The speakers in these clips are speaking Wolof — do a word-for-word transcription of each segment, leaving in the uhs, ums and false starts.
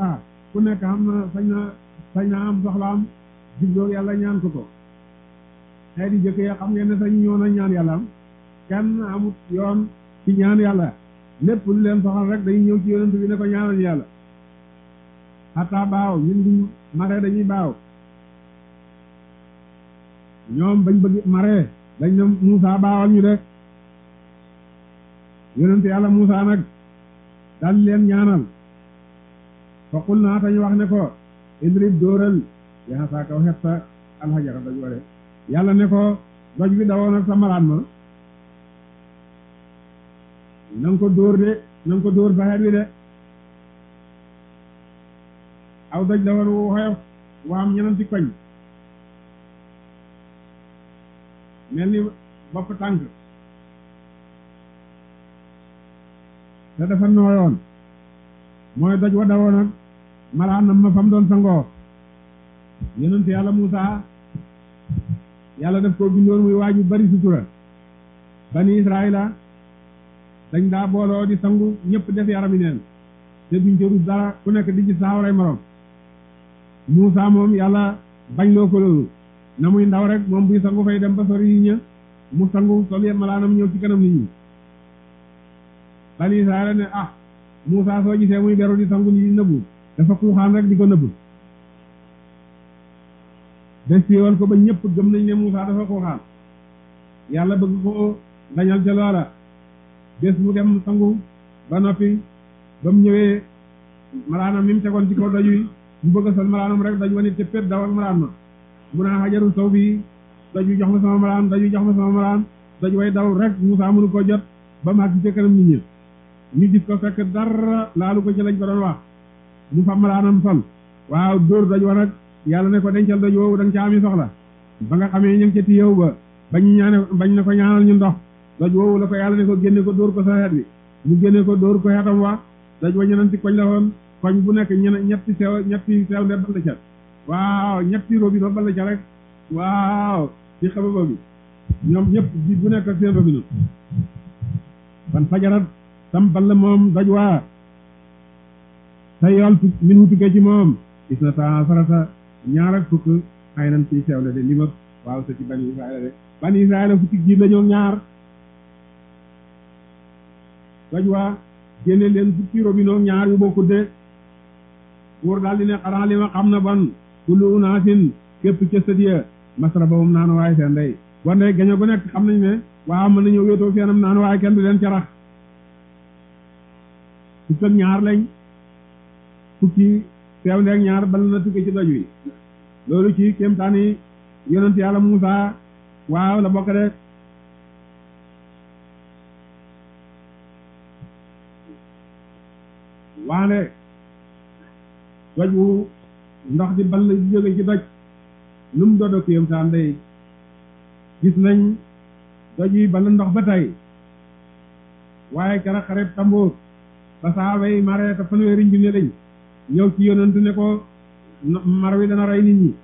ah ku nekk am na sañ na sañ na am soxlaam digloog yàlla ñaan ko ko xëy di jëkkee xam ngeen ne sañ ñoo na ñaan yàlla am kenn amut yoon ci ñaan yàlla lépp lu leen soxal rek dañuy ñëw ci yonent bi ne ko ñaanal yàlla xataa baaw ñun duñ mare dañuy baaw ñoom bañ bëgg mare dañ ne Muusa baawal ñu de yonent yàlla Muusa nag dal leen ñaanal faqul naa tañ wax ne ko idrib dóoral yaa saa kaw xet sa alxajara doj wale yàlla ne ko doj bi dawoon ak sa malaan ma na nga ko dóor de na nga ko dóor sa xeet wi de aw doj la woon wu xoyof waam ñenanti koñ mel ni bopp tànk te dafa nooyoon mooy doj wa dawoon ak malaanam ma fam doon sangoo yonent yàlla Muusa yàlla daf koo bindoon muy waaju bari sutura bani Israila dañ daa booloo di sangu ñëpp def yarami neen te duñ ca rus dara ku nekk di ci saawaray morom Muusa moom yàlla bañ loo ko loolu na muy ndaw rek moom buy sangu fay dem ba sori yi ña mu sangu sol yem malaanam ñëw ci kanam nit ñi bani Israila ne ah Muusa soo gisee muy beru di sangu ni di nëbbu dafa xuuxaan rek di ko nëbbu des woon ko ba ñëpp gëm nañ ne Muusa dafa xuuxaan yàlla bëgg ko dañal ca loola bés mu dem sangu ba noppi ba mu ñëwee malaanam mi mu tegoon ci kaw doj wi mu bëgg a sol malaanam rek doj wa nit ca pét daw ak malaan ma mu naa xajarul saw bi doj wi jox ma sama malaan doj wi jox ma sama malaan doj way daw rek Muusa mënu ko jot ba màgg ci kanam nit ñi ñu gis ko fekk dara laalu ko ci lañ ko doon wax mu fa malaanam sol waaw dóor doj wa nag yàlla ne ko dencal doj woowu da nga ca ami soxla ba nga xamee ñu ngi ca tiyew ba bañ ñaane bañ ne ko ñaanal ñu ndox doj woowu la ko yàlla ne ko génne ko dóor ko sa xeet bi mu génne ko dóor ko xeetam wa doj wa ñenanti koñ la woon koñ bu nekk ñen ñetti sew ñetti sew nde ball ca waaw ñetti robinet ball ca rek waaw ci xababa bi ñoom ñëpp bi bu nekk ak seen robinet ban fajarat tam ball moom doj waa sa yool min wu tukkee ci moom gis na ta farata ñaar ak fukk xëy nañ ci sew la de li ma waaw sa ci bani Israël de bani Israël fukki jiir la ñoom ñaar doj waa génne leen fukki robinet ñaar yu bokkut de pour daal di ne xanaa li ma xam na ban kullu unaasin képp ca sëdiya masrabahum naan waaye seen ndey bon de gaño gu nekk xam nañ ne waaw mën nañoo wéetoo feenam naan waaye kenn du leen ca rax fukk ak ñaar lañ fukki seew ndeeg ñaar bal na tukki ci doj wi loolu ci kéemtaani yonent yàlla Muusa waaw la bokk de waane doj wu ndox di ball di jóge ci doj lu mu dodo kéemtaan day gis nañ doj yi ball ndox ba tey waaye kera xaret tamboor ba saaba yi mare te fanweeri junne lañ ñëw ci yonent ne ko mar wi dana rey nit ñi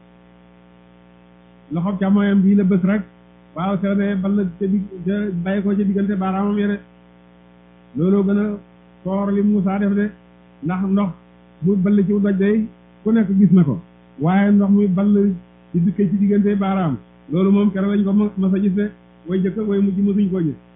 loxob càmmoñam bii la bés rek waaw sew ne ball ca dig ca bàyyi ko ca diggante baaraamam yére loolu gën a soor li Muusa def de ndax ndox muy ball ci doj day ku nekk gis na ko waaye ndox muy ball ci dikkee ci diggante baaraam loolu moom keroog lañ ko mas a gis de way jëkk way mujj mësuñ koo gis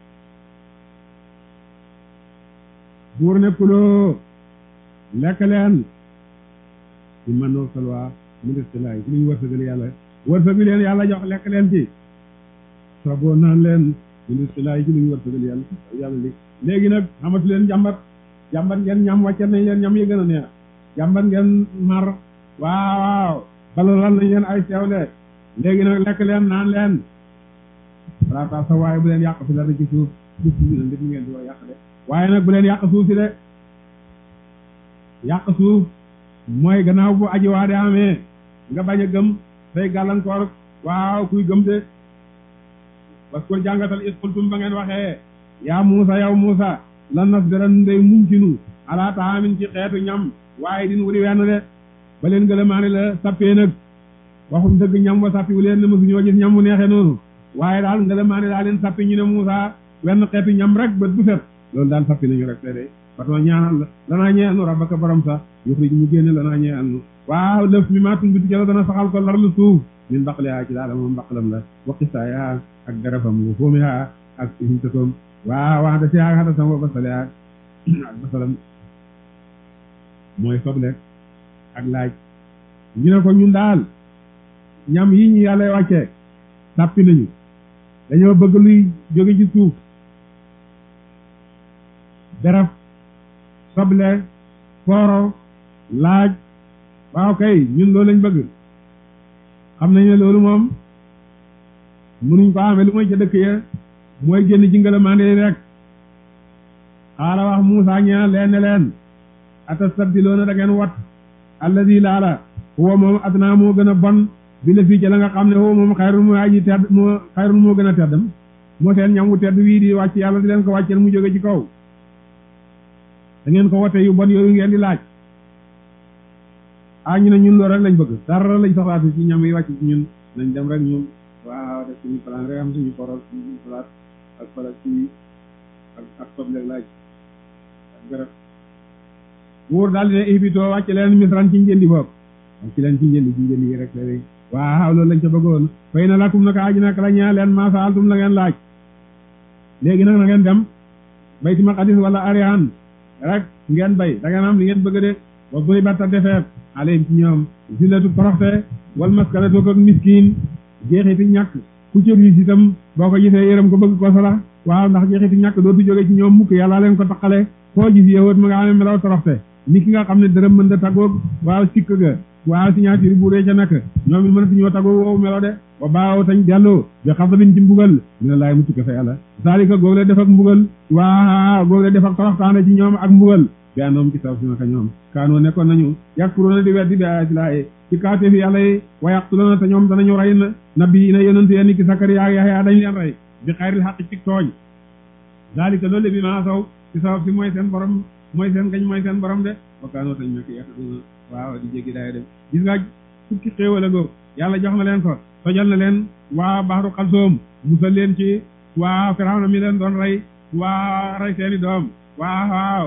buur ne kuloo lekk leen ci manoo salwa ministre ci luñu wërsëgal yàlla wërsëg bi leen yàlla jox lekk leen ci saboo naan leen ministre ci luñu wërsëgal yàlla yàlla li léegi nag xamatu leen jàmbat jàmbat ngeen ñam wàcce nañ leen ñam yi gën a neex jàmbat ngeen mar waaw waaw balalal nañ leen ay seewle léegi nag lekk leen naan leen rata sa waaye bu leen yàq fi la ci suuf suuf si na ndit ñu ngeen di wax yàq de waaye nag bu leen yàq suuf si de yàq suuf mooy gannaaw bu aji waa de amee nga bañ a gëm day gàllankoor waaw kuy gëm de parce que jàngatal is xultum ba ngeen waxee yaa Muusa yow Muusa lan nasbiran ndey muñ ci nu ala taamin ci xeetu ñam waaye din wuri wenn de ba leen gëlëmaane la sappee nag waxuñ dëgg ñam wa sappi wu leen ne mësuñoo gis ñam mu neexee noonu waaye daal ngëlëmaane daa leen sappi ñu ne Muusa wenn xeetu ñam rek bët bu set loolu daal sappi nañu rek te de parce que ñaanal la danaa ñeenu rabbaka borom sax yuxrij mu génne la naa ñeel nu waaw lëf mi maa tumbitu ca la dana saxal ko lar lu suuf min baqlihaa ci daala moom mbaqalam la wa qisaayaa ak garafam wa foomihaa ak himtatom waaw wax da si ak xatasam wa basalihaa ak basalam mooy soble ak laaj ñu ne ko ñun daal ñam yi ñu yàlla wàccee sàppi nañu dañoo bëgg luy jóge ci suuf garaf soble fooro laaj waaw kay ñun loolu lañ bëgg xam nañ ne loolu moom mënuñ ko amee lu mooy ca dëkk ya mooy génn ci ngëlëmande rek xaala wax Muusaa ñaa leen ne leen atastabdiloona da ngeen wat alladi laala huwa moom adnaa moo gën a bon bi la fii ca la nga xam ne huwa moom xayrun moo aji tedd moo xayrun moo gën a teddam moo seen ñam wu tedd wii di wàcc yàlla di leen ko wàcceel mu jóge ci kaw da ngeen ko wote yu bon yooyu ngeen di laaj ah ñu ne ñun loolu rek lañ bëgg dara lañ soxlaatu ci ñam yi wàcc ci ñun nañ dem rek ñun waaw def suñu plan rek am suñu korol suñu palaat ak palaat ci ak ak soble laaj ak garab buur daal di ne ibitoo wàcc leen misran ci njëndi bopp wàcc leen ci njëndi ci njëndi yi rek léegi waaw loolu lañ ca bëggoon fay na lakum naka aji naka la ñaa leen ma saaltum la ngeen laaj léegi nag na ngeen dem bayti maqadis wala arihan rek ngeen bay da ngeen am li ngeen bëgg de wa buy batta defeet alayhim ci ñoom zillatu toroxte wal maskanatu ak miskin jeexiti ñàkk ku cër yi itam boo ko gisee yërëm ko bëgg ko sala waaw ndax jeexiti ñàkk dootu jóge ci ñoom mukk yàlla leen ko taqale foo gis yowat ma nga amee melaw toroxte ni ki nga xam ne dërëm mën da taggoog waaw sikk ga waaw signature bu dee ca nekk ñoom it mënatu ñoo taggoog woowu melo de wa baaw tañ delloo bi xasabin ci mbugal dina laay mu tukke fa yàlla zalika googu le def ak mbugal waaw googu le def ak toroxtaane ci ñoom ak mbugal bi anoom ci saw si naka ñoom kaanoo nekkoon nañu yakfuruuna di weddi bi ayaati laahi ci kaate fi yàlla yi wa yaqtuluuna te ñoom danañu rey na nabi yi na yonent yi ni ki Sakariya ak Yaxya dañ leen rey bi xayril xaq ci tooñ zalika loolu bi maa saw ci saw si mooy seen borom mooy seen gañ mooy seen borom de wa kaanoo tañ nekk yaqtuluuna waaw di jéggi daay dem gis nga fukki xéewal a go yàlla jox na leen ko tojal na leen waa baxaru xalsoom musal leen ci waa Firawna mi leen doon rey waa rey seeni doom waa waaw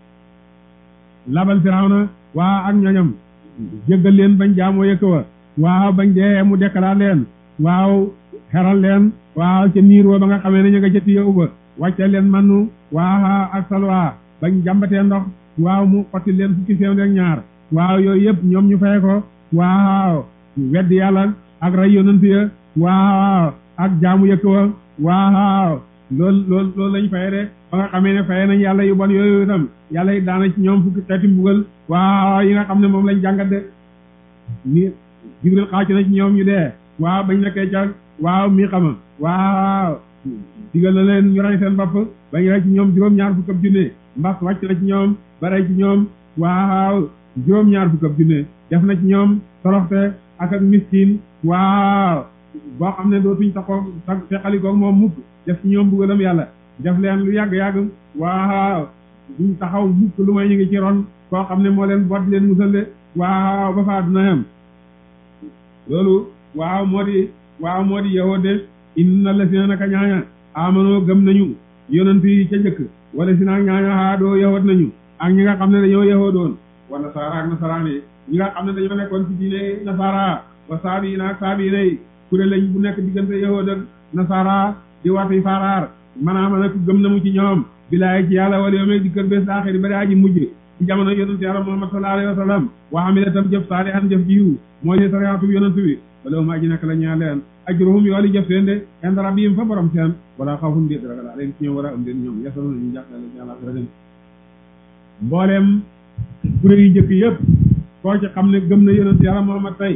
labal Firawna waa ak ñoñam jéggal leen bañ jaamoo yëkk wa waaw bañ dee mu dekkalaat leen waaw xeral leen waaw ca niir wa ba nga xamee ne ñu nga jëtti yow ba wàcce leen mannu waaw ak salwa bañ jàmbatee ndox waaw mu xotti leen fukki sew ak ñaar waaw yooyu yëpp ñoom ñu fay ko waaw weddi yàlla ak rey yonent ya waaw ak jaamu yëkk wa waaw loolu loolu loolu lañ faye de ba nga xamee ne faye nañ yàlla yu bon yooyu itam yàlla yi daana ci ñoom fukki xeeti mbugal waaw yi nga xam ne moom lañ jàngat de ni Jibril xaacu na ci ñoom ñu dee waaw bañ nekkee ca waaw mii xama waaw digal na leen ñu rey seen bopp bañ rey ci ñoom juróom-ñaar fukk ab junne mbas wàcc na ci ñoom ba rey ci ñoom waaw juróom-ñaar fukk ab junne def na ci ñoom toroxte ak ak miskin waaw boo xam ne dootuñ taxoo tax teqalikoog moom mukk def ci ñoom mbugalam yàlla def leen lu yàgg-yàgg waaw duñ taxaw mukk lu may ñu ngi ci ron koo xam ne moo leen boot leen musal de waaw ba faa dina yem loolu waaw moo di waaw moo di yahoo de inna la si na naka ñaaña amanoo gëm nañu yonent yi ca njëkk wala si naag ñaaña haadoo yahoot nañu ak ñi nga xam ne dañoo yahoo doon wa nasaara ak nasaraan yi ñi nga xam ne dañoo nekkoon ci diine nasaara wa saabi yi naag saabi yi nay kuréel lañ bu nekk diggante yahood ak nasaara di wati faaraar maanaam nag gëm na mu ci ñoom bilaay ci yàlla wala yoomee di kër bés aaxiri bari aji mujj ci jamono yonent yàlla Muhammad sallallahu alayhi wa sallam wa amila tam jëf saalihan jëf jiwu mooy ne sariatu yonent bi wala ma aji nak la ñaa leen ajruhum yooli jëf seen de inda rabbihim fa borom seen wala xawfun déet ragal alayhim ci ñoom war a am den ñoom yasalu nañu jàqale ci àlla dem mbooleem kuréel yi njëkk yëpp koo ci xam ne gëm na yonent yàlla Muhammad tey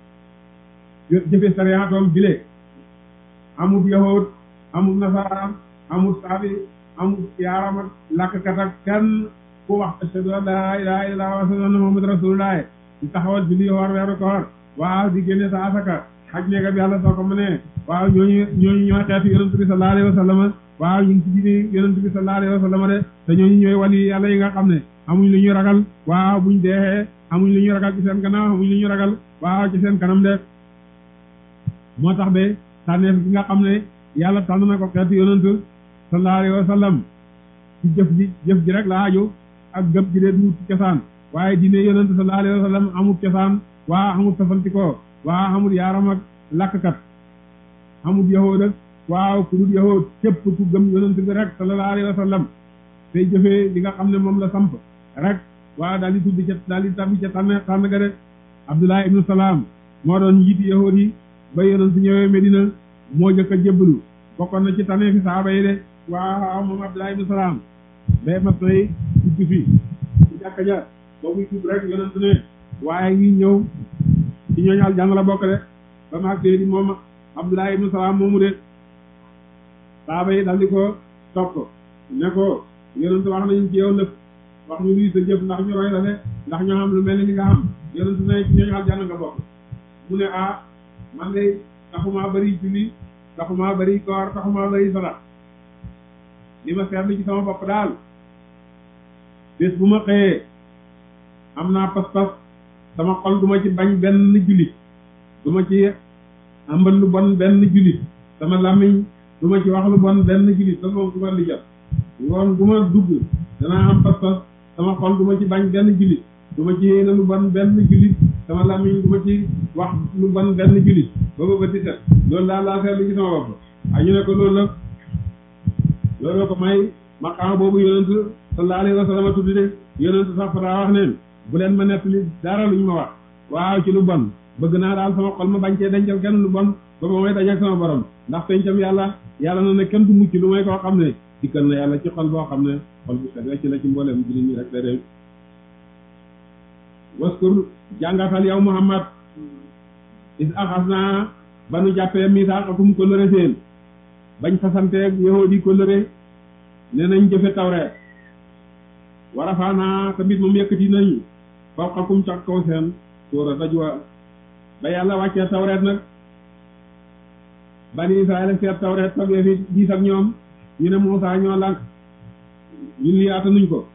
jëfe sariatoom bile amul yahud amul nasaraan amul saabi amul yaaram ak làkkat ak kenn ku wax ashhadu an laa ilaaha illallaah wa ashhadu anna muhammadan rasuulullaah di taxawal julli woor weeru koor waaw di génne sa asaka xaj neega bi yàlla soo ko mënee waaw ñooñu ñooñu ñooy xeetu yonent bi sallallaahu alayhi wa sallam waaw ñu ngi ci diine yonent bi sallallaahu alayhi wa sallam de te ñooñu ñooy wali yàlla yi nga xam ne amuñ lu ñuy ragal waaw buñ deexee amuñ lu ñuy ragal ci seen gannaaw amuñ lu ñuy ragal waaw ci seen kanam de moo tax ba tànneef gi nga xam ne yàlla tànn na ko xeetu yonent sallallahu alayhi wa sallam ci jëf ji jëf ji rek la aju ak gëm gi de du ci cosaan waaye diine yonent sallallahu alayhi wa sallam amul cosaan waa amul tafantikoo waa amul yaaram ak lakkat amul yahood ak waaw ku dul yahood képp ku gëm yonent bi rek sallallahu alayhi wa sallam tey jëfee li nga xam ne moom la samp rek waaw daal di tudd ca daal di tabbi ca tànn tànn ga de Abdullah ibnu Salaam moo doon njiiti yahood yi ba yonent ñëwee Medina moo jëkk a jébbalu bokkoon na ci tànnee fi saaba yi de waaw moom Abdullah ibnu Salaam day ma tey dugg fii ci jàkka ja boobu tudd rek yonent ne waaye ngi ñëw ci ñooñu aljanna la bokk de ba maag tey di moom Abdullah ibnu Salaam moomu de saaba yi dal di ko topp ne ko yonent wax nañu ci yow lépp wax ñu luy sa jëf ndax ñu roy la de ndax ñoo xam lu mel ni li nga xam yonent ne ci ñooñu aljanna nga bokk mu ne ah man de taxumaa bëri julli taxumaa bëri koor taxumaa bëri sadax li ma seetlu ci sama bopp daal bés bu ma xëyee am naa pas-pas sama xol du ma ci bañ benn jullit du ma ci ambal lu bon benn jullit sama làmmiñ du ma ci wax lu bon benn jullit sa moom du ma li jot ngoon bu ma dugg danaa am pas-pas sama xol du ma ci bañ benn jullit du ma ci yéene lu bon benn jullit sama làmmiñ du ma ci wax lu bon benn jullit booba ba ti set loolu daal laa seetlu ci sama bopp ay ñu ne ko loolu la loolu ko may maqaama boobu yonent sallallahu alayhi wa sallam tuddi de yonent sax fa daa wax neen bu leen ma nettali dara luñ ma wax waaw ci lu bon bëgg naa daal sama xol ma bañ cee dencal kenn lu bon ba ba may dajeek sama borom ndax pencam yàlla yàlla na ne kenn du mucc lu may koo xam ne dikkal na yàlla ci xol boo xam ne xol bu set wecc la ci mbooleem jullit ñi rek de waskur jàngatal yow Muhammad is axas naa ba nu jàppee misaaqakum kóllëre seen bañ fasanteeg yahoodi kóllëre ne nañ jëfe tawreet warafaanaa tamit moom yëkkati nañu fawqakum ca kaw seen suura najwa ba yàlla wàccee tawreet nag bani Israël seet tawreet toggee fi diis ak ñoom ñu ne Muusaa ñoo lànk ñun lii attanuñ ko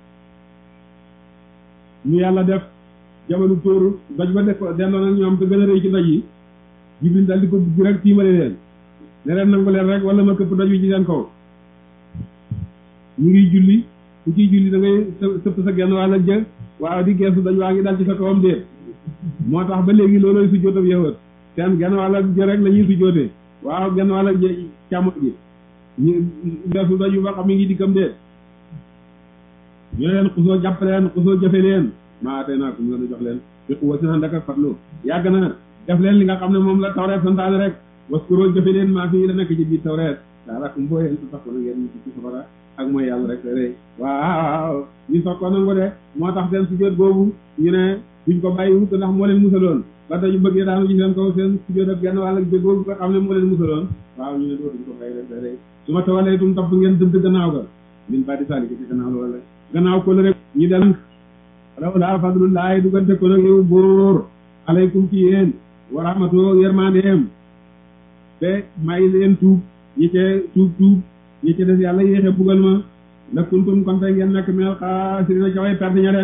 ñu yàlla def jabalu tóoru doj ba def delloo nag ñoom te gën a rëy ci doj yi Jibril dal di ko dugg rek tiimale leen ne leen nangu leen rek wala ma këpp doj wi ci seen kaw ñu ngi julli ku ciy julli da ngay sëpp sa genn wàll ak jë waaw di geesu doj waa ngi dal ci sa kawam déet moo tax ba léegi loolooy sujjóotam yëwat seen genn wàll ak jë rek la ñuy sujjóotee waaw genn wàll ak jë càmmo ji ñu geesu doj yu ba xam mi ngi dikkam déet ñu ne leen xusoo jàpp leen xusoo jëfe leen maa tey naa ko mu leen jox leen fi quwwa si ànd ak fatlu yàgg na def leen li nga xam ne moom la tawreet santaane rek waskuroo jëfe leen maa fii la nekk ci biir tawreet daarakum boo yéen su tax ko na ngeen ñu ci safara ak mooy yàlla rek rek waaw ñu soog ko nangu de moo tax seen sujjóot boobu ñu ne duñ ko bàyyi wukk ndax moo leen musaloon ba dañu bëggee daanu ci seen kaw seen sujjóot ak genn wàll ak jég boobu nga xam ne moo leen musaloon waaw ñu ne dootuñ ko bàyyi rek rek su ma tawalee tum topp ngeen dëdd gannaaw ga min ba di saaliki ci gannaaw loolu la gannaaw ko la rek ñu del raw laa fadlullahi duggante ko nag yow bóor aleykum ci yéen wa rahmatoo yërmandeem te may leen tuub ñi cee tuub tuub ñi ci des yàlla yéexe bugal ma la kuntum kon tey ngeen nekk mel xaasirina ca way perte ña rek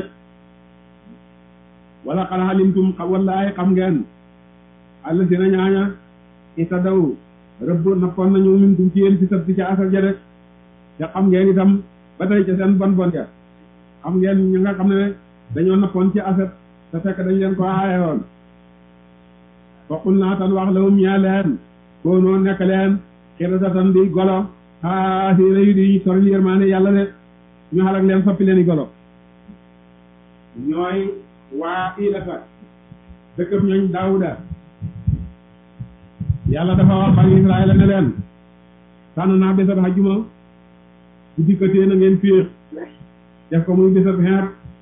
wala xad alimtum xam wallaay xam ngeen àll si na ñaaña ita daw rëbb nappoon nañu mintum ci yéen fi sab ci ca asal ja rek te xam ngeen itam ba tey ca seen bon bon ja xam ngeen ñi nga xam ne dañoo nappoon ci aset te fekk dañ leen ko aayewoon foqul naa tan wax lawum ñaa leen koo noonu nekk leen xiradatan di golo xaasina yu di sori yërmaane yàlla de ñu xalak leen soppi leen i golo ñooy waa ilata dëkkëb ñooñ daawuda yàlla dafa wax bani Israël ne leen tànn naa bésab xajjuma bu dikkatee na ngeen féex def ko muy bésab xeer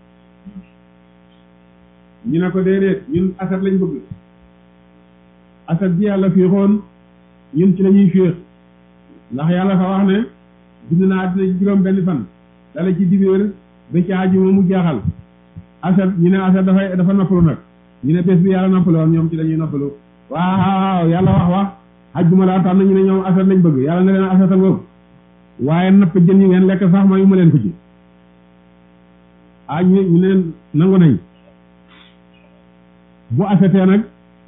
ñu ne ko déedéet ñun aset lañ bëgg aset ji yàlla féexoon ñun ci lañuy féex ndax yàlla fa wax ne bind naa àddina ci juróom benn fan dala ci dibéer ba ci àjjuma mu jeexal aset ñu ne aset dafay dafa noppalu nag ñu ne bés bi yàlla noppaloon ñoom ci lañuy noppalu waaw yàlla wax wax àjjuma laa tànn ñu ne ñoom aset lañ bëgg yàlla ne leen aset a ngóob waaye napp jën yi ngeen lekk sax ma yu ma leen ko ci ah ñu ñu ne nangu nañ bu asetee nag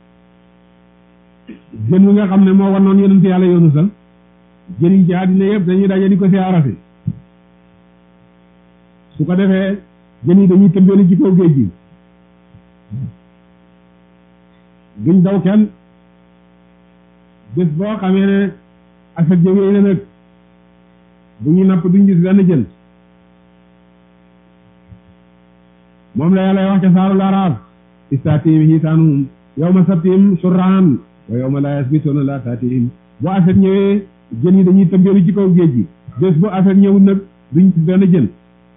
jën wi nga xam ne moo war noonu yonent yàlla yoonu sal jën yi ci àddina yëpp dañuy daje di ko siyaara si su ko defee jën yi dañuy tëmbeelu ci kaw géej gi duñ daw kenn bés boo xamee ne affaire jógee na nag bu ñu napp duñ gis benn jën moom la yàlla wax ca saaru Araaf istaatihim hiitaanuhum yawma sabtihim shur'an wa yawma laa yasbituuna laa taatihim bu affaire ñëwee jën yi dañuy tëmbeelu ci kaw géej gi bés bu affaire ñëwul nag duñ gis benn jën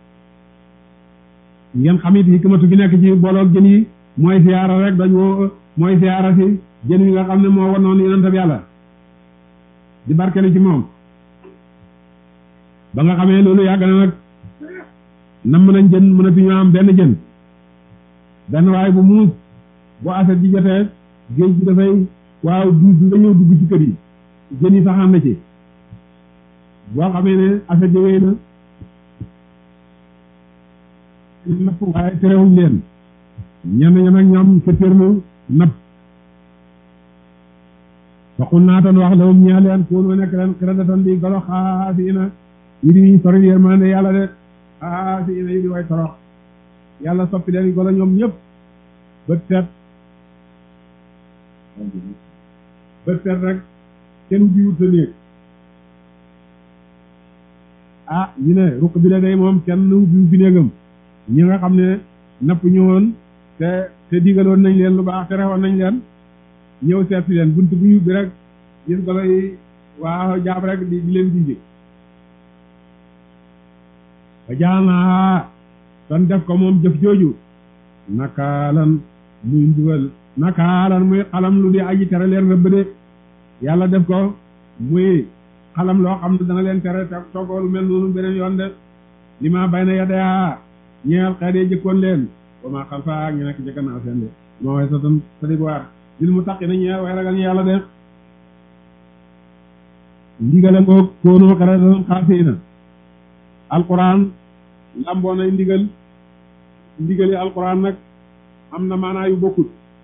ngeen xam it hikmatu gi nekk ci booloog jën yi mooy siyaara rek dañ woo mooy siyaara si jën yi nga xam ne moo war noonu yonentam yàlla di barkelu ci moom ba nga xamee loolu yàgg na nag namm nañ jën mënatuñu am benn jën benn waaye bu muus bu affaire ji jotee géej gi dafay waaw duus nga ñëw dugg ci kër yi jën yi saxaan na ci boo xamee ne affaire ji wéy na napp waaye terewuñ leen ñenn ña nag ñoom fettéerlu napp waxul naa tan wax lawum ñaa leen koonu nekk leen xiradatan di golo xaasiina yi di sori yërmande yàlla de xaasiina yi di way torox yàlla soppi leen golo ñoom ñëpp bët set bët set rek kenn jiwut sa néeg ah ñu ne ruq bi la day moom kenn jiw fi néegam ñi nga xam ne napp ñëwoon te te digaloon nañ leen lu baax te rewoon nañ leen ñëw seet si leen bunt bu ñu bi rek gis golo yi waaw jaab rek di di leen dindi ba jaal naa ton def ko moom jëf jooju nakaalan muy mbugal nakaalan muy xalam lu di aji tere leen rëbb de yàlla def ko muy xalam loo xam ne dana leen tere te toggoolu mel noonu beneen yoon de li ma bay na yadaya ñeel xeet yi jëkkoon leen ba maa xam fa ak ñu nekk ci gannaaw seen de moo way sa tan sa dig waar lil mu taqi na ñeel way ragal ñu yàlla de ndigale ngoo koonoo xaratan xaasiina alquran lamboo nay ndigal ndigali alquran nag am na maanaa yu bokkut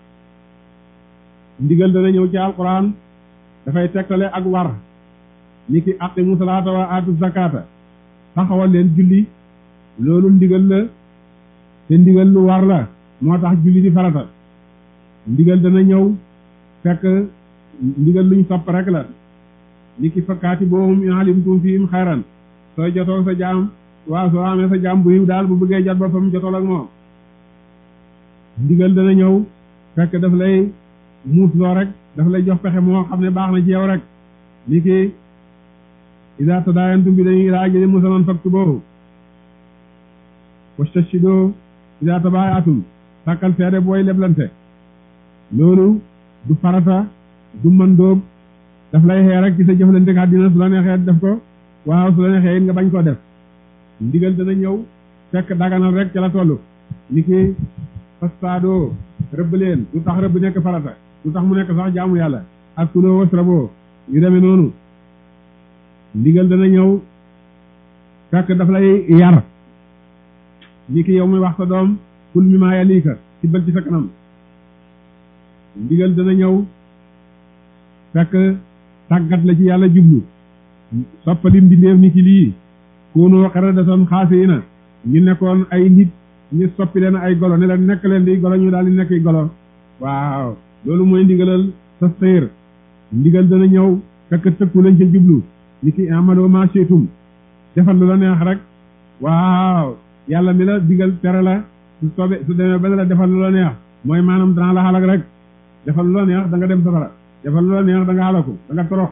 ndigal dana ñëw ci alquran dafay tegtale ak war ni ki aqimu salaata wa aatu zakata taxawal leen julli loolu ndigal la te ndigal lu war la moo tax julli di farata ndigal dana ñëw fekk ndigal luñ sopp rek la ni ki fakkaati boohum in alimtum fiihim xayran sooy jotoo sa jaam waaw soo amee sa jaam bu yiw daal bu bëggee jot boppam jotol ak moom ndigal dana ñëw fekk daf lay muus loo rek daf lay jox pexe moo xam ne baax na ci yow rek ni ki iza tadaayantum bi dañuy ilaa ajalin musamman faktubuuhu wastashhiduu iza tabaaya'tum sàkkal seede booy leblante loolu du farata du mandóob daf lay xee rek ci sa jëflante ak àddina su la neexee def ko waaw su la neexee it nga bañ koo def ndigal dana ñëw fekk daganal rek ca la tollu ni ki fastaadoo rëbb leen du tax rëbb nekk farata du tax mu nekk sax jaamu yàlla ak kuloo wasraboo yu demee noonu ndigal dana ñëw fekk daf lay yar ni ki yow muy wax sa doom kul mi maa yaliika ci bël ci sa kanam ndigal dana ñëw fekk tàggat la ci yàlla jublu soppali mbindeef ni ki lii koonoo qiradatan xaasiina ñu nekkoon ay nit ñu soppi leen ay golo ne leen nekk leen di golo ñu daal di nekk golo waaw loolu mooy ndigalal sa séer ndigal dana ñëw fekk tëkku lañ ca jublu ni ki amaloo ma shi'tum defal lu la neex rek waaw yàlla mi la digal tere la su soobee su demee ba la defal lu la neex mooy maanaam dana la xalak rek defal lu la neex da nga dem safara defal lu la neex da nga xalaku da nga torox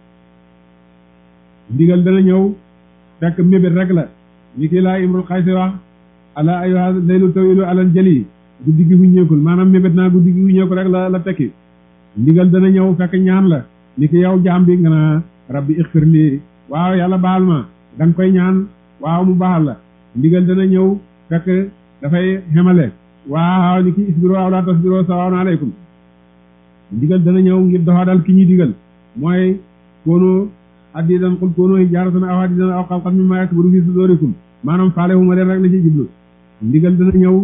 ndigal dana ñëw fekk mébét rek la ni ki laa imrul xaysi wax ala ayyuha laylu tawilu alal jali guddi gi wuññeekul maanaam mébét naa guddi gi wuññeeku rek la la tekki ndigal dana ñëw fekk ñaan la ni ki yow jaam bi nga naa rabbi ixfir lii waaw yàlla baal ma da nga koy ñaan waaw mu baal la ndigal dana ñëw fekk dafay xemale waaw ni ki isbiro aw laa tasbiro sawaa'un alaykum ndigal dana ñëw ngir doxadal ki ñuy digal mooy koonu hadiidan qul koonu hijaaratan aw hadiidan aw xalqan mimmaa yakburu fii suduurikum maanaam faale wu ma leen rek la ci jublu ndigal dana ñëw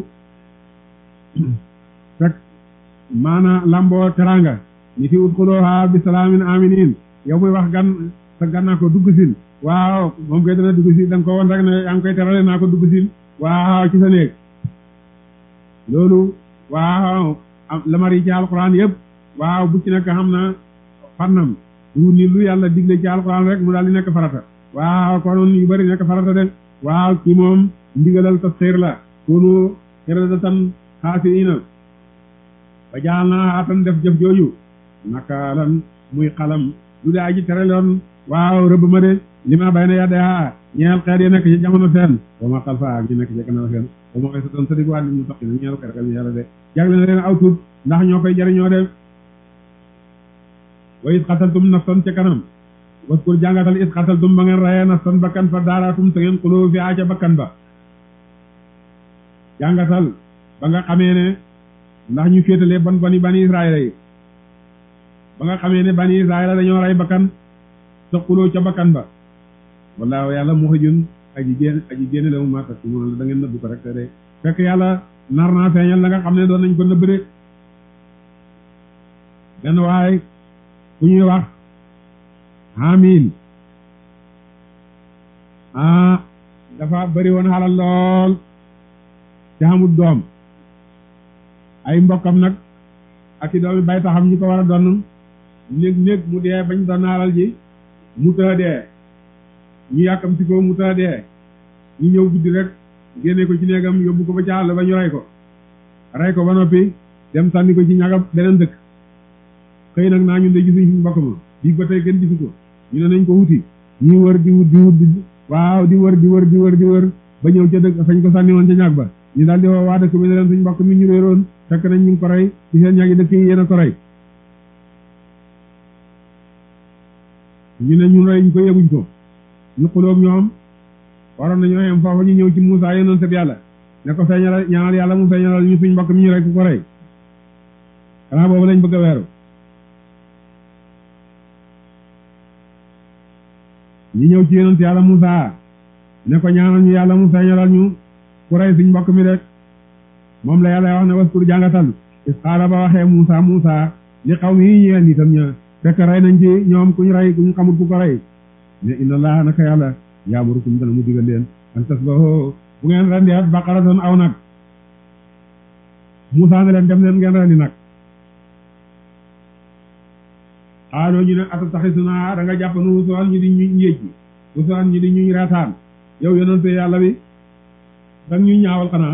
fekk maana lamboo teranga ni ki udxuluuhaa bi salaamin aaminiin yow muy wax gan sa gan naa ko dugg sil waaw moom koy dana dugg sil da nga ko woon rek ne yaa ngi koy terale naa ko dugg sil waaw ci sa néeg loolu waaw lamar yi ci alquran yëpp waaw bu ci nekk xam na fannam du ni lu yàlla digle ci alquran rek mu daal di nekk farata waaw konoon yu bëri nekk farata de waaw ci moom ndigalal tafsir la kunu qiradatan xaasiina ba jaal naa atan def jëf jooju nakaalan muy xalam lu daa ji tere loon waaw rëbb ma de li ma bay na yadde a ñeel xeet yi nekk ci jamono seen ba ma xal fa ak ñu nekk ci gannaaw seen ba ma koy sa doon sa dig waa li mu toqi na ñeel ko ragal yàlla de jagle na leen aw tuut ndax ñoo koy jariñoo de wa is xataltum nafsan ca kanam waskur jàngatal is xataltum ba ngeen rayee nafsan bakkan fa daaraatum te ngeen xuloo fi aaca bakkan ba jàngatal ba nga xamee ne ndax ñu féetalee bon boni bani israila yi ba nga xamee ne bani israila dañoo ray bakkan te xuloo ca bakkan ba wallaahu yàlla muxrijun aji génn aji génne la mu mata si moom la da ngeen nëbb ko rek te de fekk yàlla nar naa feeñal la nga xam ne doon nañ ko nëbb de benn waay ku ñuy wax Haamil ah dafa bëri woon xalal lool te xamul doom ay mbokkam nag ak i doomi bay taxam ñu ko war a donn néeg néeg mu dee bañ doon xalal ji mu tëë dee ñu yàkkam si ko mu tëë dee ñu ñëw guddi rek génne ko ci néegam yóbbu ko ba ca àll ba ñu rey ko rey ko ba noppi dem sànni ko ci ñagam beneen dëkk xëy nag naa ñun de gisuñ suñu mbokk ma bii ba tey kenn gisu ko ñu ne nañ ko wuti ñuy wër di wut di wut di waaw di wër di wër di wër di wër ba ñëw ca dëkk fañ ko sànni woon ca ñag ba ñu daal di woo waa dëkk bi ne leen suñ mbokk mi ñu réeroon fekk nañ ñu ngi ko rey ci seen ñagi dëkk yi yéen a ko rey ñu ne ñun rey ñu ko yëguñ ko ñu xuloog ñoom waroon nañoo yem foofu ñu ñëw ci Muusaa yénoon sab yàlla ne ko feeñal ñaanal yàlla mu feeñalal ñu suñ mbokk mi ñu rey ku ko rey xanaa boobu lañ bëgg a weeru ñu ñëw ci yonent yàlla Muusaa ne ko ñaanal ñu yàlla mu feeñalal ñu ku rey suñ mbokk mi rek moom la yàlla wax ne waskur jàngatal is xaala ba waxee Muusaa Muusaa li xaw mi yi ñeel nitam ña fekk rey nañ ci ñoom kuñ rey kuñ xamul ku ko rey ne inna allaha naka yàlla yaamurukum dana mu digal leen an tasbahu bu ngeen rendi at baqaratan aw nag Muusaa ne leen dem leen ngeen rendi nag xaaloo ñu ne atataxisuna da nga jàpp nu usuwan ñu di ñu njéej usuwan ñu di ñuñ reetaan yow yonente yàlla bi dang ñu ñaawal xanaa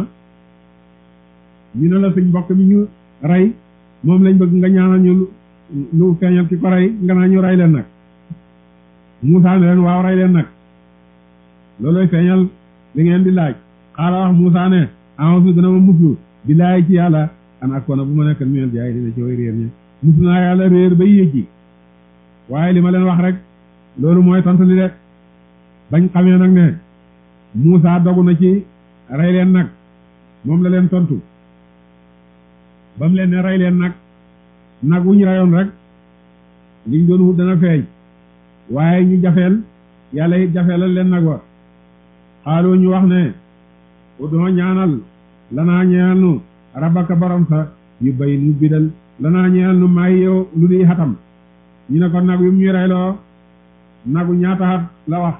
ñu ne la suñ mbokk mi ñu rey moom lañ bëgg nga ñaanal ñu lu feeñal ki ko rey nga naa ñu rey leen nag Muusaa ne leen waaw rey leen nag looloy feeñal li ngeen di laaj xaala wax Muusaa ne a'uuzu dana ma muslu billaahi ci yàlla an akuna bu ma nekk minal jaahiliina ci way réer ñi muslu naa yàlla réer ba yéegi waaye li ma leen wax rek loolu mooy tontu li de bañ xamee nag ne Muusaa dogu na ci rey leen nag moom la leen tontu ba mu leen ne rey leen nag nag wu ñu reyoon rek liñ doon wut dana feeñ waaye ñu jafeel yàlla it jafeelal leen nag wa xaaloo ñu wax ne udoo ñaanal lanaa ñeel nu rabbaka borom sa yu bay nu bidal lanaa ñeel nu may yow lu di xatam ñu ne ko nag wi mu ñu reyloo nagu ñaata xat la wax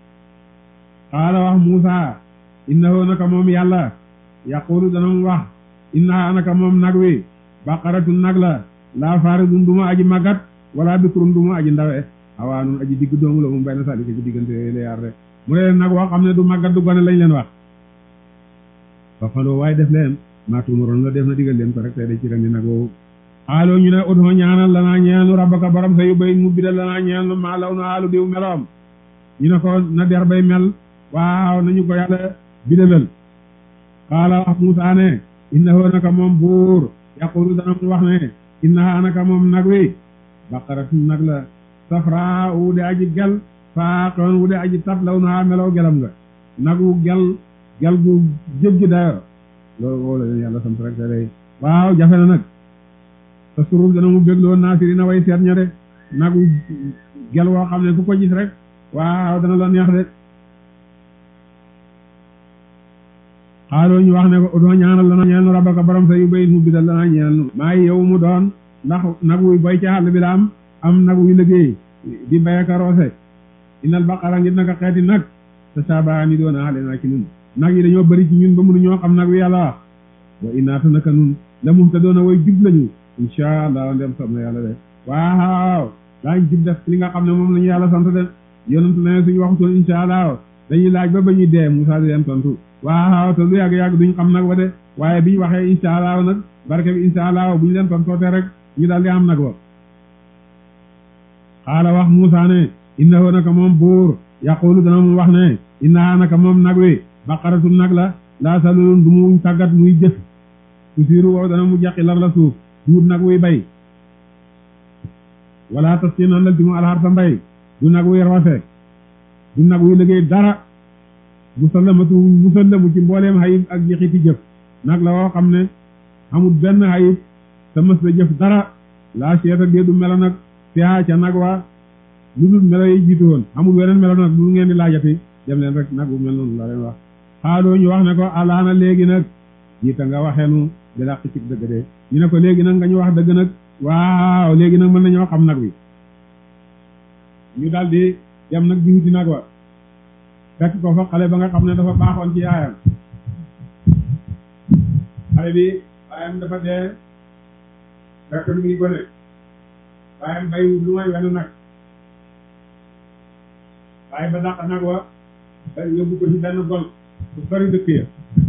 xaala wax Muusaa innahu naka moom yàlla yaqulu dana mu wax innaha naka moom nag wi baqaratun nag la laa faaridun duma aji màggat wala bikrun duma aji ndawe awaanun aji digg doomu la moom bay na salika ci diggante yooyu la yaar de mu ne leen nag woo xam ne du màggat du gone lañ leen wax fa faloo waaye def leen maa tuumaroon la def na digal leen ko rek tey de ci rendi nag woowu xaaloo ñu ne udoo ñaanal lanaa ñeenu rabbaka borom sa yu bay mu bidal lanaa ñeenu maa law na xaalu diw meloom ñu ne ko na der bay mel waaw nañu ko yàlla bidalal xaala wax Muusaa ne innahu naka moom buur yaqulu dana mu wax ne innaha naka moom nag wi baqaratun nag la safraa wu de aji gel faaqoon wu de aji tat law na melow gelam nga nag wu gel gel gu jéggi dayo loolu woo la leen yàlla sant rek te day waaw jafe na nag te surul dana mu bégloo naasiri na way seet ña de nagu gel woo xam ne ku ko gis rek waaw dana la neex de xaaloo ñu wax ne ko udoo ñaanal lana ñeel nu rabbaka borom sa yu bayit mu bidal lana ñeel nu maa yow mu doon ndax nag wuy boy ci àll bi la am am nag wuy liggéey di bayaka roose inal baqara ngir naka xeeti nag te saaba ni doon aale naa ci ñun nag yi dañoo bëri ci ñun ba mënu ñoo xam nag wi yàlla wax wa innaata naka nun la mum te doona way jub lañu insha allah ndem sam na yàlla de waaw daañ jub def li nga xam ne moom lañu yàlla sant de yonentu ne suñu waxutoon insha allah dañuy laaj ba ba ñuy dee Musaa di leen tontu waaw te lu yàgg-yàgg duñ xam nag wa de waaye biñu waxee insha allah nag barke bi insha allah bu ñu leen tontoote rek ñu daal di am nag wa xaala wax Musaa ne innahu naka moom buur yaqulu dana mu wax ne innaha naka moom nag wi baqaratu nag la laa salulun du muñ tàggat muy jëf tusiiru wow dana mu jaqi lar la suuf duut nag wuy bay wala tas ci nan la di mu alxar sa mbay du nag wuy roose du nag wuy liggéey dara musallamatu musallamu ci mbooleem xayib ak jixiti jëf nag la woo xam ne amul benn xayib te mës la jëf dara laa seeta dee du melo nag fiha ca nag waa lu dul melo yi jiitu woon amul weneen melo nag lu ngeen di laajati dem leen rek nag bu mel noonu la leen wax xaaloo ñu wax ne ko alaana léegi nag jiita nga waxeenu di dàq ci dëgg de ñu ne ko léegi nag nga ñu wax dëgg nag waaw léegi nag mën nañoo xam nag wi ñu daal di dem nag di wuti nag wa fekk ko fa xale ba nga xam ne dafa baaxoon ci yaayam xale bi baayam dafa dee fekk lu ngi gone baayam bay lu may wenn nag baay ba dàq nag wa yóbbu ko ci benn gol bu sori dëkk ya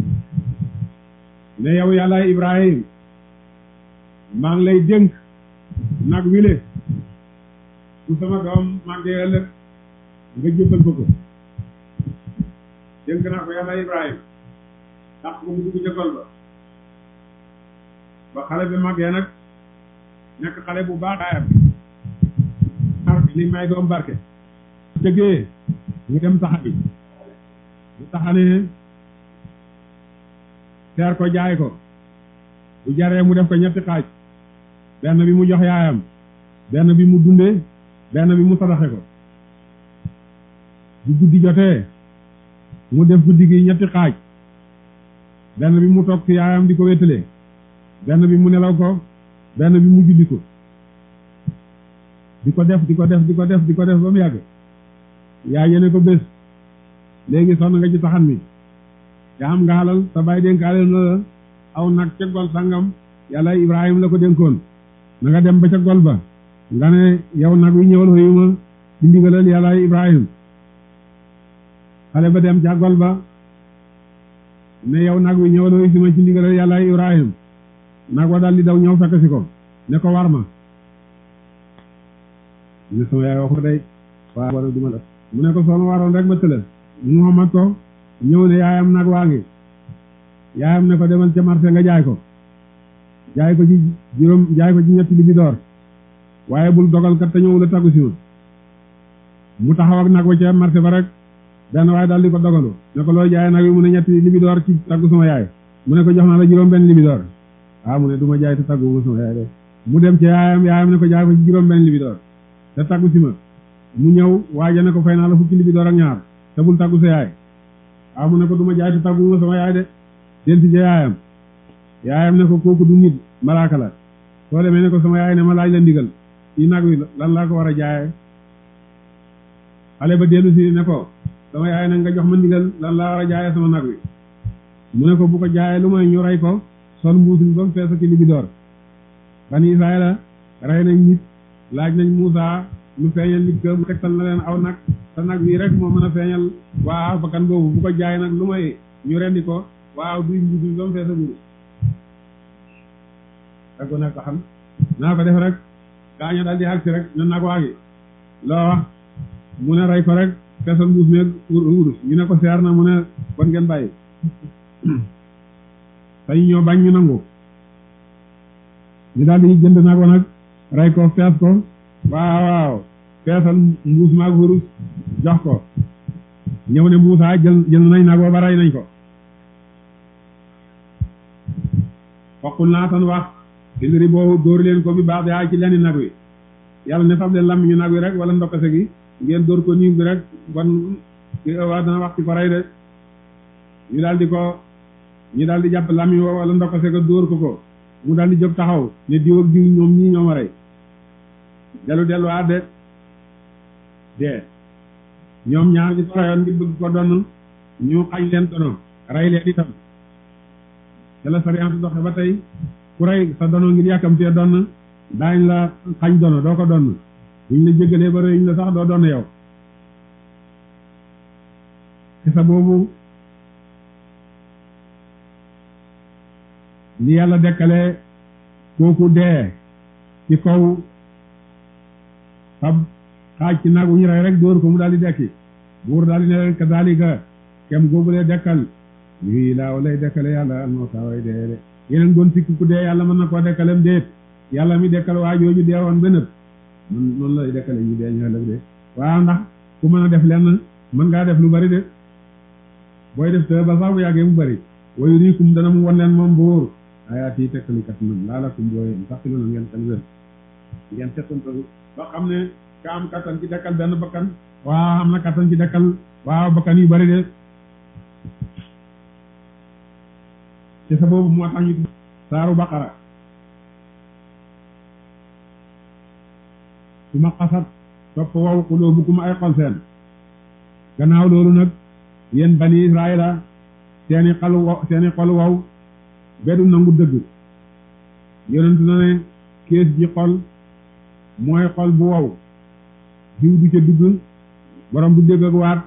ne yow yàlla Ibrahim maa ngi lay dénk nag wile su sama doom màggee ëllëg nga jëbbal ko ko dénk naa ko yàlla Ibrahim ndax ko mu dugg ca gol ba ba xale bi màggee nag nekk xale bu baax aayam li may doom barke dëggee ñu dem taxani bu taxanee teer ko jaay ko bu jaree mu def ko ñetti xaaj benn bi mu jox yaayam benn bi mu dundee benn bi mu sadaxe ko bu guddi jotee mu def guddi gi ñetti xaaj benn bi mu toog ci yaayam di ko wéttalee benn bi mu nelaw ko benn bi mu julli ko di ko def di ko def di ko def di ko def ba mu yàgg yaay yene ko bés léegi sonn nga ci taxan mi nga xam nga xalal sa bàyyi dénkaale na la aw nag ca gol sangam yàlla Ibrahima la ko dénkoon na nga dem ba ca gol ba nga ne yow nag wi ñëwal xëyuma ci ndigalal yàlla Ibrahima xale ba dem ca gol ba ne yow nag wi ñëwal xëy si ma ci ndigalal yàlla Ibrahima nag wa daal di daw ñëw fekk si ko ne ko war ma ne sama yaay waxu day waaw wala du ma def mu ne ko soo ma waroon rek ma tëla Muhammad ko ñëw ne yaayam nag waa ngi yaayam ne ko demal ca marché nga jaay ko jaay ko ci juróom jaay ko ci ñetti libi door waaye bul dogal kat te ñëw la taggu si ma mu taxaw ak nag wa ca marché ba rek benn waaye daal di ko dogalu ne ko looy jaay nag wi mu ne ñetti libi door ci taggu sama yaay mu ne ko jox naa la juróom benn libi door waaw mu ne du ma jaay te taggu ma sama yaay de mu dem ci yaayam yaayam ne ko jaay ko ci juróom benn libi door te taggu si ma mu ñëw waaja ne ko fay naa la fukki libi door ak ñaar te bul taggu sa yaay waaw mu ne ko du ma jaay te taggu ma sama yaay de del ci ca yaayam yaayam ne ko kooku du nit malaaka la soo demee ne ko sama yaay ne ma laaj la ndigal ci nag wi lan laa ko war a jaayee xale ba dellu si ne ko sama yaay nag nga jox ma ndigal lan laa war a jaayee sama nag wi mu ne ko bu ko jaayee lu may ñu rey ko sol mbuus bi ba mu fees ci libi door bani Israayila rey nañ nit laaj nañ Muusaa lu feeñal nit ka mu tegtal na leen aw nag te nag bii rek moo mën a feeñal waaw bakkan boobu bu ko jaay nag lu may ñu rendi ko waaw duy mbuus bi ba mu fees a guru ak ko nekk xam naa ko def rek gaaño daal di agsi rek ne nag waa ngi loo wax mu ne rey ko rek feesal mbuus meeg wurus ñu ne ko seer na mu ne bon ngeen bàyyi sañ ñoo bañ ñu nangu ñu daal di jënd nag wa nag rey ko fees ko waaw waaw feesal mbuus maag wurus jox ko ñëw ne Muusaa jël jël nañ nag wa ba rey nañ ko foqul naa tan wax indiri boobu dóor leen ko bi baax yaa ci lenn nag wi yàlla ne fab leen lam ñu nag wi rek wala ndokkase gi ngeen dóor ko niw bi rek bon waa dana wax ci ko rey de ñu daal di ko ñu daal di jàpp lam yi wala ndokkase ko dóor ko ko mu daal di jóg taxaw ne diw ak diw ñoom ñii ñoom a rey dellu delluwaat de dee ñoom ñaar ñi ko reyoon ngir bëgg ko doon ñu xañ leen tono rey leen itam te la sariyantu doxe ba tey ku rey sa dono ngir yàkkamtee donn daañ la xañ dono doo ko donn buñ la jéggalee ba rëyuñ la sax doo donn yow xisa boobu ni yàlla dekkale kooku dee ci kaw fab xaaj ci nag wu ñu rey rek dóor ko mu daal di dekki buur daal di ne leen kadaalika kem googulee dekkal lii laaw lay dekkale yàlla almawta way dee de yeneen doon sikki ku dee yàlla mën na koo dekkalem déet yàlla mi dekkal waa jooju dee woon ba nëb man noonu lay dekkale ñu dee ñu ëllëg de waaw ndax ku mën a def lenn mën ngaa def lu bari de booy def te ba sax bu yàggee mu bari wayu riikum dana mu won leen moom buur ayaat yi tekkalikat nam laalakum booy sax ci loolu ngeen xel wér ngeen settantalu ba xam ne ka am kattan ci dekkal benn bakkan waaw am na kattan ci dekkal waaw bakkan yu bari de ci sa boobu moo tax ñu saaru baqara su ma xasat topp wow quluubukum ay xol seen gannaaw loolu nag yéen bani israila seeni xalu wow seeni xol wow beddu nangu dëgg yonent na ne kees ji xol mooy xol bu wow diw du ca dugg borom du dégg ak waat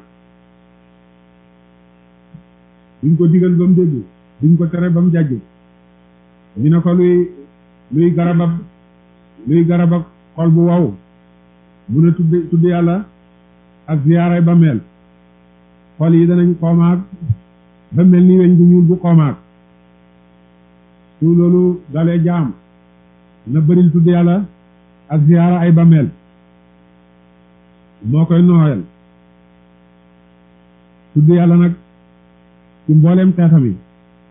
duñ ko digal ba mu dégg duñ ko tere ba mu jàjj ñu ne ko luy luy garabab luy garabab xol bu wow mu ne tudd tudd yàlla ak ziyaaray ba mel xol yi danañ xoomaag ba mel ni weñ gu ñuul bu xoomaag su loolu dalee jaam na bëril tudd yàlla ak ziyaara ay ba mel moo koy nooyal tudd yàlla nag ci mbooleem xeetam yi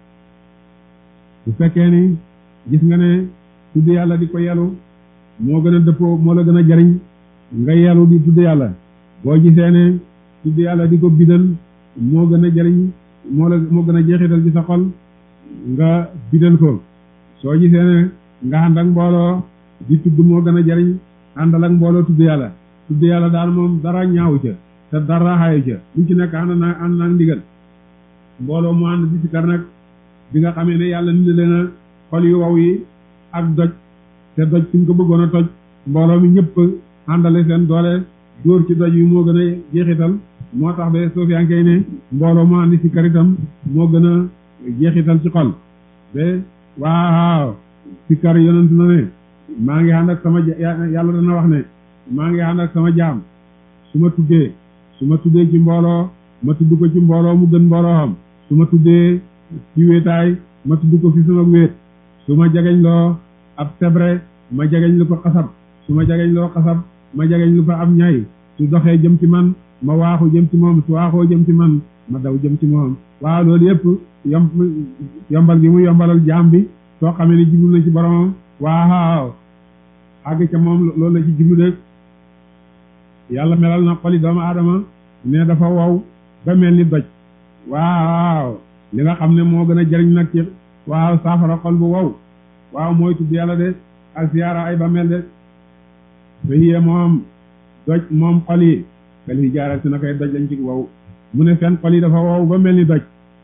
bu fekkee ni gis nga ne tudd yàlla di ko yelu moo gën a dëppoo moo la gën a jariñ nga yelu di tudd yàlla boo gisee ne tudd yàlla di ko bidal moo gën a jariñ moo la moo gën a jeexital ci sa xol nga bidal ko soo gisee ne nga ànd ak mbooloo di tudd moo gën a jariñ àndal ak mbooloo tudd yàlla tudd yàlla daal moom dara ñaawu ca te dara xaayu ca lu ci nekk ànd na ànd naag ndigal mbooloo mu ànd di sikar nag bi nga xamee ne yàlla ni leen a xol yu wow yi ak doj te doj suñ ko bëggoon a toj mbooloo mi ñëpp àndale seen doole dóor ci doj yi moo gën a jeexital moo tax ba soofiyankey ne mbooloo mu ànd sikar itam moo gën a jeexital ci xol ba waaw sikar yonent na ne maa ngi ànd ak sama yàlla dana wax ne maa ngi ànd ak sama jaam su ma tuddee su ma tuddee ci mbooloo ma tudd ko ci mbooloo mu gën mbooloo xam su ma tuddee ci wéetaay ma tudd ko fi sama wéet su ma jagañ loo ab sebre ma jagañ lu ko xasab su ma jagañ loo xasab ma jagañ lu ko ab ñay su doxee jëm ci man ma waaxu jëm ci moom su waaxoo jëm ci man ma daw jëm ci moom waaw loolu yëpp yomb yombal gi mu yombalal jaam bi soo xamee ne jublu na ci boromam waaw àgg ca moom loolu la ci jublu de yàlla melal na xoli doomu aadama ne dafa wow ba mel ni doj waaw li nga xam ne moo gën a jëriñ nag ci waaw saafara xol bu wow waaw mooy tudd yàlla de ak ziyaara ay ba mel de fahiya moom doj moom xol yi kal hijaara si na koy doj lañ ci wow mu ne seen xol yi dafa wow ba mel ni doj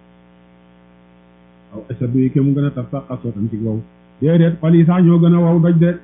waaw asadu yi ke mu gën a taf sax xasootan ci wow déedéet xol yi sax ñoo gën a wow doj de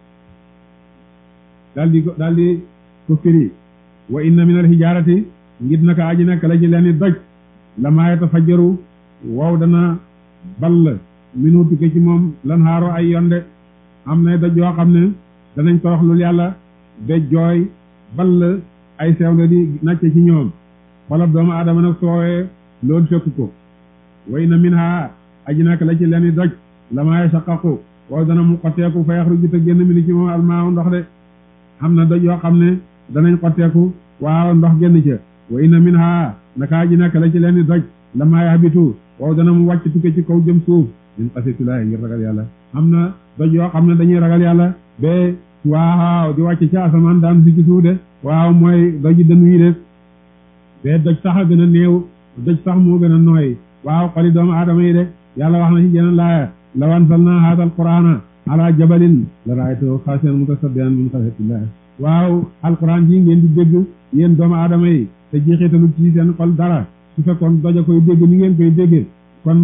daal di daal di ko firi wa inna min al hijaarati ngir naka aji nekk la ci leen doj la maa yatafajjaru wow dana ball minu tukke ci moom lan xaaro ay yonde am na doj yoo xam ne danañ toroxlul yàlla de jooy ball ay seewle di nàcce ci ñoom xolab doomu aadama nag soowee loolu fekk ko wa inna min ha aji nekk la ci leen doj la maa yashaqqaqu wow dana mu xotteeku fa yaxruju te génn mi ni ci moom almaaw ndox de am na doj yoo xam ne danañ xotteeku waaw ndox génn ca wa inna min ha naka ji nekk la ci leen di doj la maa yahbitu wow dana mu wàcc tukke ci kaw jëm suuf min xasiyatillaahi ngir ragal yàlla am na doj yoo xam ne dañuy ragal yàlla ba waaw di wàcc ci asamaan daan si ci suuf de waaw mooy doji dënu yi de ba doj sax a gën a néew doj sax moo gën a nooy waaw xoli doomu aadama yi de yàlla wax na ci jeneen laaya law anzalnaa haazal qur'aana ala jabalin la ra'aytahu xaashi'an mutasaddi'an min xashyatillaah waaw alquran ji ngeen di dégg yéen doomu aadama yi te jeexitalu ci seen xol dara su fekkoon doja koy dégg ni ngeen koy déggee kon moom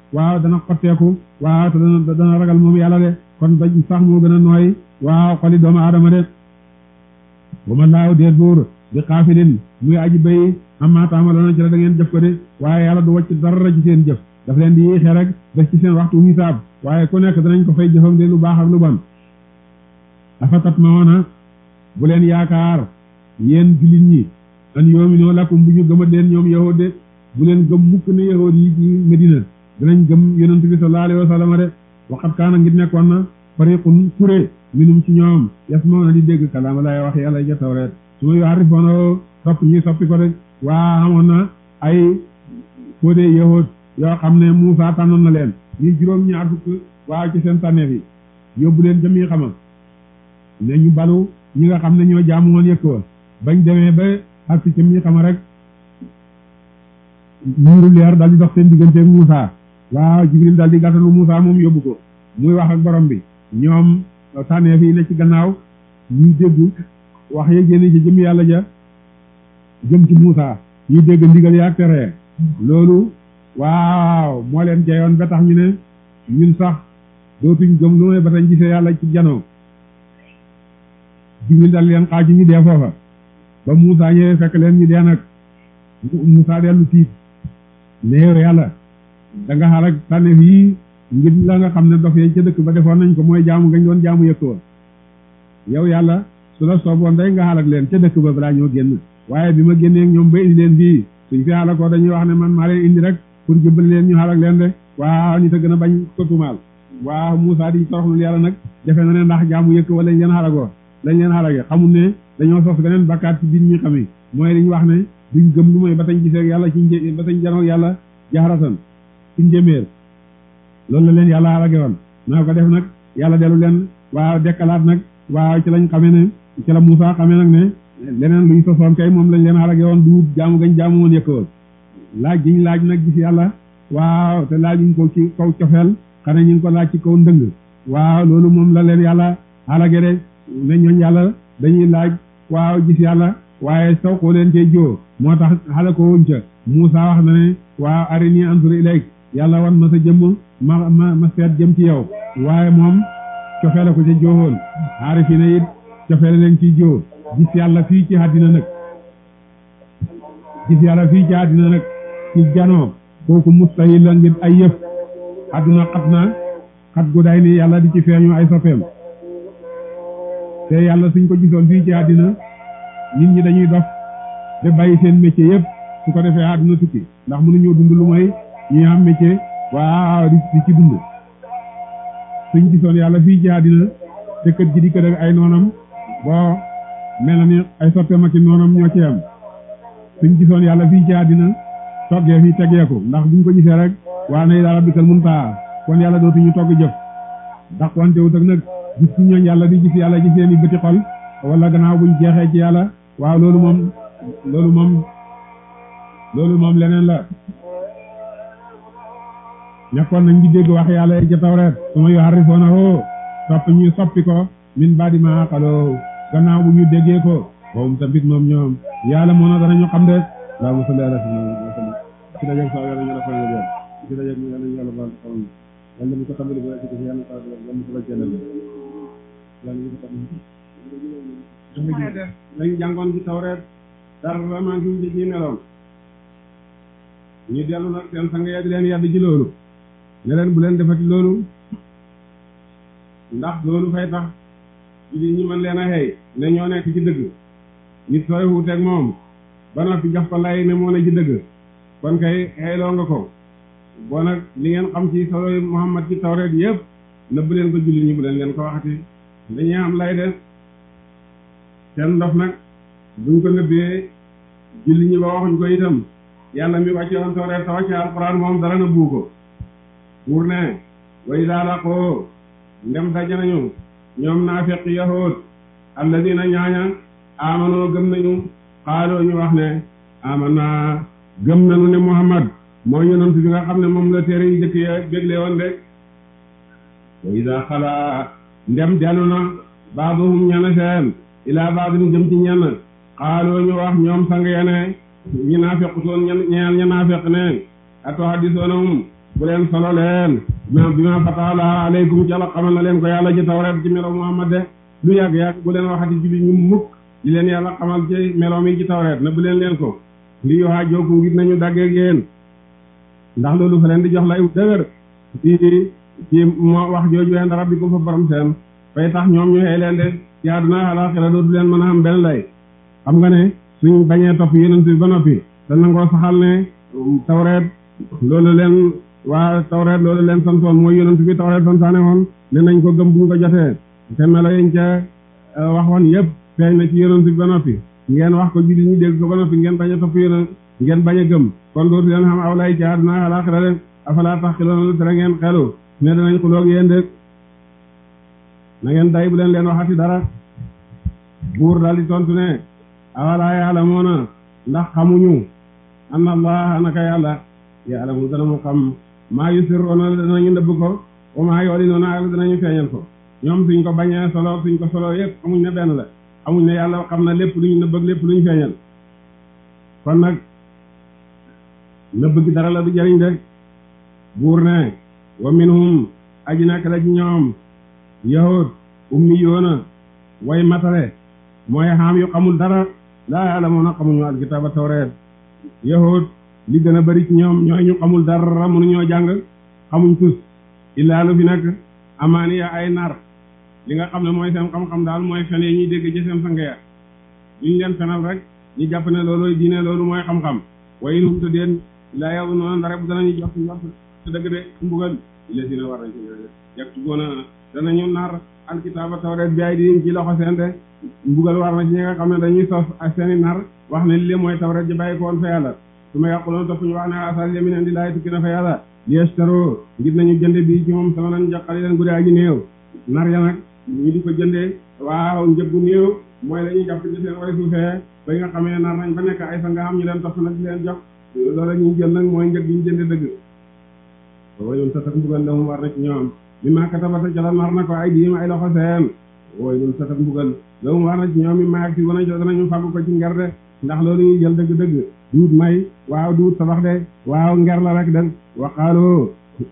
waaw dana xotteeku waaw te dana dana ragal moom yàlla de kon ba sax moo gën a nooy waaw xoli doomu aadama de bu ma laaw déet buur bi xaafilin muy aji bay amma taamaloona ci la da ngeen jëf ko de waaye yàlla du wàcc dara ci seen jëf daf leen di yéexee rek def ci seen waxtu hisaab waaye ku nekk danañ ko fay jëfam de lu baax ak lu bon afatat ma woona bu leen yaakaar yéen jullit ñi an yoominoo lakum bu ñu gëmat leen ñoom yahood de bu leen gëm mukk ne yahood yi ci Medina danañ gëm yonent bi sallallahu alayhi wa sallam de waxat kaana ngir nekkoon na fariqun kuré minum ci ñoom yasma'una di dégg kalaama lay wax yàlla ja tawreet su ma yuharrifuunahu sopp ñuy soppi ko rek waa amoon na ay fóode yahood yoo xam ne Muusaa tànnoon na leen ñi juróom ñaar fukk waaw ci seen tànneef yi yóbbu leen jëmi xama ne ñu balu ñi nga xam ne ñoo jaamu woon yëkk wa bañ demee ba ak ci mi xama rek nuuru leer daal di dox seen diggante ak Muusaa waaw Jibril daal di gàttalu Muusaa moom yóbbu ko muy wax ak borom bi ñoom tànneef yi ne ci gannaaw ñuy dégg wax ya génn ci jëm yàlla ja jëm ci Muusaa ñuy dégg ndigal ya ak tere loolu waaw moo leen jeyoon ba tax ñu ne ñun sax dootuñ gëm lu may ba tañ gisee yàlla ci janoo Jibril dal leen xaaju ñu dee foofa ba Muusaa ñëwee fekk leen ñu dee nag Muusaa dellu tiit ne yow yàlla da nga xaar ak tànneef yi ngir la nga xam ne dof yi ca dëkk ba defoon nañ ko mooy jaamu ngañ doon jaamu yëkk woon yow yàlla su la sooboon day nga xaar ak leen ca dëkk ba balaa ñoo génn waaye bi ma génnee ak ñoom ba indi leen fii suñ fi xaar ko dañuy wax ne man maa leen indi rek pour jëbbal leen ñu xaar ak leen de waaw ñu te gën a bañ ko tumaal waaw Muusaa di toroxlul yàlla nag defe na ne ndax jaamu yëkk wala lañ leen xaragoo lañ leen xarage xamul ne dañoo sos beneen bakkaat ci biir ñi xam yi mooy li ñu wax ne duñ gëm lu mooy ba tañ gisee yàlla ci një ba tañ janoog yàlla jaxaratan ci njëméer loolu la leen yàlla xarage woon naa ko def nag yàlla dellu leen waaw dekkalaat nag waaw ci lañ xamee ne ci la Muusaa xamee nag ne leneen luñ sosoon kay moom lañ leen xarage woon du jaamu gañ jaamu woon yëkk woon laaj giñ laaj nag gis yàlla waaw te laajuñ ko ci kaw cofeel xanaa ñu ngi ko laaj ci kaw ndëng waaw loolu moom la leen yàlla xarage de ne ñooñ yàlla dañuy laaj waaw gis yàlla waaye saw koo leen cee joo moo tax xale ko wuñ ca Muusaa wax na ne waaw arinii anzur ilayk yàlla wan ma sa jëmm ma ma ma seet jëm ci yow waaye moom cofeele ko ca joowoon aarifiina it cofeele leen ciy joo gis yàlla fii ci àddina nag gis yàlla fii ci àddina nag ci janoo kooku mustahil la ngir ay yëf àdduna xat na xat gu day ni yàlla di ci feeñu ay soppeem te yàlla suñ ko gisoon fii ci àddina nit ñi dañuy dof de bàyyi seen métier yëpp su ko defee àdduna tukki ndax mënuñoo dund lu mooy ñi am métier waaw di ci dund suñ gisoon yàlla fii ci àddina te kët gi di kër ak ay noonam boo mel na ni ay soppeem ak i noonam ñoo ci am suñ gisoon yàlla fii ci àddina toggee fii tegeeku ndax buñ ko gisee rek waa nay daal rabbikal muntahaa kon yàlla dootuñu togg jëf ndax wante wut ak nag gis ci ñooñ yàlla di gis yàlla ci seeni bëti xol wala gannaaw buñ jeexee ci yàlla waaw loolu moom loolu moom loolu moom leneen la ñekkoon nañ di dégg wax yàlla ca Tawreet su ma yuharrifuunahu sopp ñu soppi ko min ba'di maa aqaluuhu gannaaw bu ñu déggee ko boobu tamit moom ñoom yàlla moo na danañu xam de Allahumma salli ala sayyidina ci dajeeg sa yàlla ñu la fay yàlla ci dajeeg ñu yàlla ñu yàlla baal xam yàlla mu ko tàmbali ba ci yàlla ta yàlla mu ko la jëlal yàlla ñu ko tàmbali lañu jàngoon ci Tawreet dara maa ngi ci meloon ñu dellu nag seen sang ya di leen yàdd ci loolu ne leen bu leen defati loolu ndax loolu fay tax jullit ñi mën leen a xëy ne ñoo nekk ci dëgg nit sooy wuuteeg moom ba noppi jox ko lay ne moo ne ci dëgg kon kay xëyloo nga ko boo nag li ngeen xam ci solo Muhammad ci Tawreet yëpp nëbb leen ko jullit ñi bu leen leen ko waxati dañuy am lay de seen ndof nag buñ ko nëbbee jullit ñi ba waxuñ ko itam yàlla mi wàcce woon Tawreet ta wàcce alxuraan moom dara na buu ko buur ne way daala ko ndem daje nañu ñoom naafiq yahuud alladina ñaaña amanoo gëm nañu xaaloo ñu wax ne amana gëm nañu ne Muhammad mooy yonent bi nga xam ne moom la téere yu jëkk ya bégle woon de wa ida xalaa ndem dellu na baaduhum ñenn seen ilaa baadin jëm ci ñenn xaaloo ñu wax ñoom sang ya ne ñi naafiq toon ñeen ña naafiq ne ato hadisoonahum bu leen solo leen ma bi ma fataala aleykum ci yàlla xamal na leen ko yàlla ci tawreet ci melo Muhammad de lu yàgg-yàgg bu leen waxati julli ñu mukk li leen yàlla xamal ci meloom yi ci tawreet na bu leen leen ko li yoxaa jooku ngir nañu daggeeg yéen ndax loolu fa leen di jox lay dëgër ci ci moo wax jooju leen rabbikum fa borom seen fay tax ñoom ñu xëy leen de ci àdduna àllaaxira dootu leen mën a am benn lay xam nga ne suñ bañee topp yonent bi ba noppi te nangoo saxal ne tawreet loolu leen waa tawreet loolu leen santoon mooy yonent bi tawreet santaane woon ne nañ ko gëm buñ ko jotee te melo yañ ca waxoon yëpp feeñ na ci yonent bi ba noppi ngeen wax ko julli ñu dégg ko ba noppi ngeen bañ a topp yonent ngeen bañ a gëm kon dootu leen xam aw lay ci àdduna àllaaxira de afalaa taqiloon lu tere ngeen xelu ne danañ xuloog yéen de na ngeen day bu leen leen waxati dara buur daal di tontu ne awalaa ya'lamuuna ndax xamuñu anna allaha naka yàlla ya'lamu dana mu xam maa yusirruuna danañu nëbb ko wa maa yu'linuuna ak danañu feeñal ko ñoom suñ ko bañee solo suñ ko solo yëpp xamuñ ne benn la xamuñ ne yàlla xam na lépp luñ nëbb ak lépp luñ feeñal kon nag nëbb gi dara la du jariñ de buur ne wa minhum aji nekk la ci ñoom yahud ummiyuuna way matale mooy xam yu xamul dara laa ya'lamuuna xamuñu alkitaaba tawreet yahud li gën a bari ci ñoom ñooy ñu xamul dara mënuñoo jàng xamuñ tus illaa lu fi nekk amaaniya ay nar li nga xam ne mooy seen xam-xam daal mooy fen yi ñuy dégg ci seen sang ya ñu leen fenal rek ñu jàpp ne loolooy diine loolu mooy xam-xam way num te deen laa yow noonu dara bu danañu jox njort te dëgg de mbugal ila dina war nañ ci yàg ci goona danañu nar alkitaaba tawreet bi ay di ci loxo seen de mbugal war na ci ñi nga xam ne dañuy sos ak seeni nar wax ne li mooy tawreet ji bàyyi ko woon fa yàlla su ma yàquloon topp ñu wax ne asal yamin indi laay tukki na fa yàlla liestaro ngir nañu jënde bii ci moom sama nañ joxali leen guddi aji néew nar ya nag ñu di ko jëndee waaw njëggu néew mooy la ñuy jàpp ci seen way suufee ba nga xamee nar nañ ba nekk ay sa nga xam ñu leen topp nag di leen jox loolu ñuy jël nag mooy njëg yi ñu jënde dëgg wooy nun satak mbugal la mu war na ci ñoom mi maa katabata ca la nar na ko ay diim ay loxo seen wooy nun satak mbugal la mu war na ci ñoom mi maa ak si wana jo danañu fàggu ko ci nger de ndax loolu ñuy jël dëgg-dëgg duut may waaw duut sabax de waaw nger la rek de waqaaloo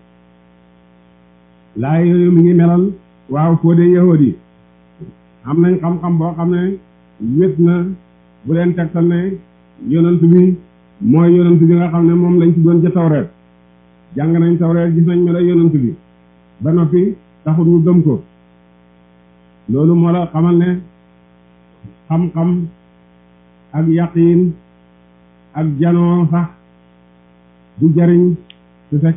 laa yooyu mi ngi melal waaw foo de yahood yi am nañ xam-xam boo xam ne wét na bu leen tegtal ne yonent bi mooy yonent bi nga xam ne moom lañ ci doon ca tawreet jàng nañ tawreet gis nañ melo yonent bi ba noppi taxul ñu gëm ko loolu moo la xamal ne xam-xam ak yaqiin ak janoo sax du jariñ su fekk